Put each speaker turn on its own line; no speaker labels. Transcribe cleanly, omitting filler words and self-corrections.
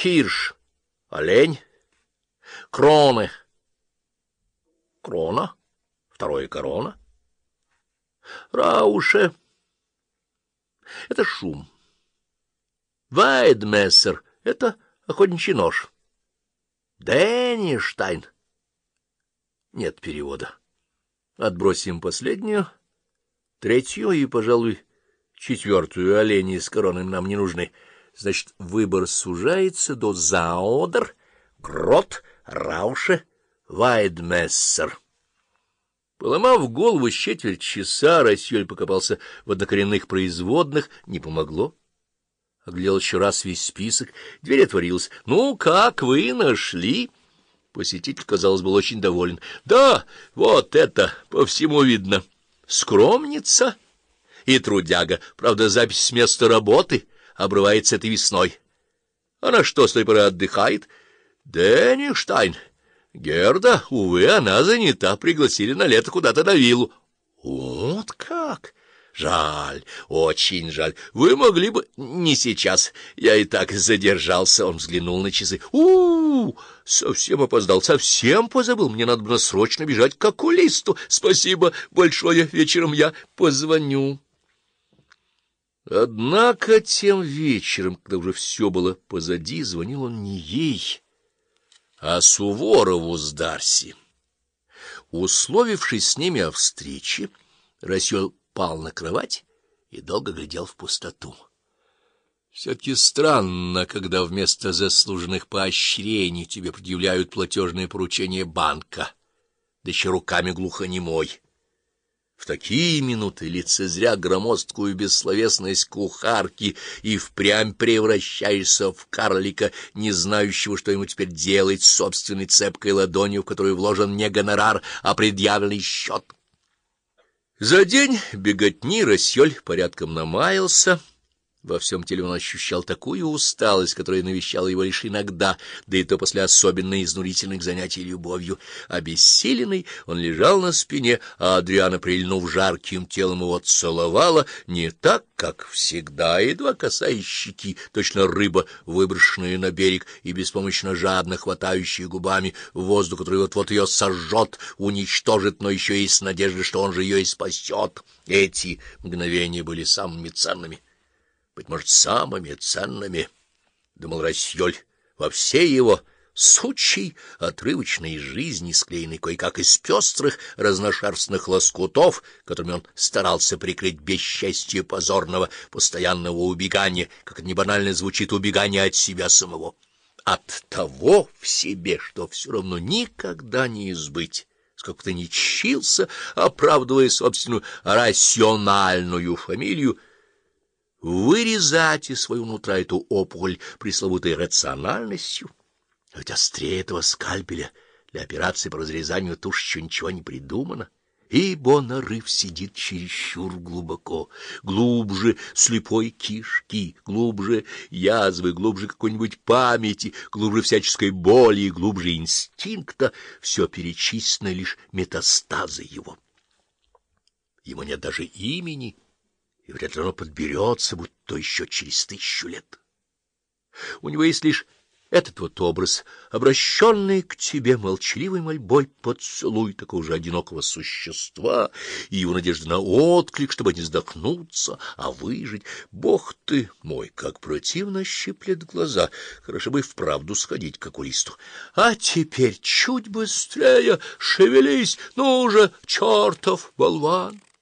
Хирш — олень. Кроны — крона. Второе — корона. Рауше — это шум. Вайдмессер — это охотничий нож. Денништайн — нет перевода. Отбросим последнюю, третью и, пожалуй, четвертую. Олени с коронами нам не нужны. Значит, выбор сужается до Заодер, Грот, Рауше, Вайдмессер. Поломав голову с четверть часа, Рассюэль покопался в однокоренных производных. Не помогло. Оглядел еще раз весь список. Дверь отворилась. — Ну, как вы нашли? Посетитель, казалось, был очень доволен. — Да, вот это по всему видно. Скромница и трудяга. Правда, запись с места работы обрывается этой весной. Она что, с той поры отдыхает? Денништайн. Герда, увы, она занята, пригласили на лето куда-то на виллу. Вот как! Жаль, очень жаль. Вы могли бы... Не сейчас. Я и так задержался. Он взглянул на часы. Совсем опоздал, совсем позабыл. Мне надо было срочно бежать к окулисту. Спасибо большое. Вечером я позвоню. Однако тем вечером, когда уже все было позади, звонил он не ей, а Суворову с Дарси. Условившись с ними о встрече, Рассюэль пал на кровать и долго глядел в пустоту. Все-таки странно, когда вместо заслуженных поощрений тебе предъявляют платежное поручение банка, да еще руками глухонемой. В такие минуты лицезря громоздкую бессловесность кухарки и впрямь превращаешься в карлика, не знающего, что ему теперь делать с собственной цепкой ладонью, в которую вложен не гонорар, а предъявленный счет. За день беготни Рассюэль порядком намаялся. Во всем теле он ощущал такую усталость, которая навещала его лишь иногда, да и то после особенно изнурительных занятий любовью. Обессиленный он лежал на спине, а Адриана, прильнув жарким телом, его целовала не так, как всегда, едва касаясь щеки, точно рыба, выброшенная на берег и беспомощно жадно хватающая губами воздух, который вот-вот ее сожжет, уничтожит, но еще и с надеждой, что он же ее и спасет. Эти мгновения были самыми ценными. Быть может, самыми ценными, — думал Рассюэль, — во всей его сучьей отрывочной жизни, склеенной кое-как из пестрых разношерстных лоскутов, которыми он старался прикрыть бесчестье позорного постоянного убегания, как это не банально звучит, убегание от себя самого, от того в себе, что все равно никогда не избыть, сколько ты ни чился, оправдывая собственную рациональную фамилию, вырезать из своего нутра эту опухоль пресловутой рациональностью. Ведь острее этого скальпеля для операции по разрезанию туши еще ничего не придумано, ибо нарыв сидит чересчур глубоко, глубже слепой кишки, глубже язвы, глубже какой-нибудь памяти, глубже всяческой боли и глубже инстинкта. Все перечислено лишь метастазы его. Ему нет даже имени, и вряд ли оно подберется, будто еще через 1000 лет. У него есть лишь этот вот образ, обращенный к тебе молчаливой мольбой поцелуй такого же одинокого существа, и его надежда на отклик, чтобы не вздохнуться, а выжить. Бог ты мой, как противно щиплет глаза! Хорошо бы и вправду сходить к окулисту. А теперь чуть быстрее шевелись, ну же, чертов болван!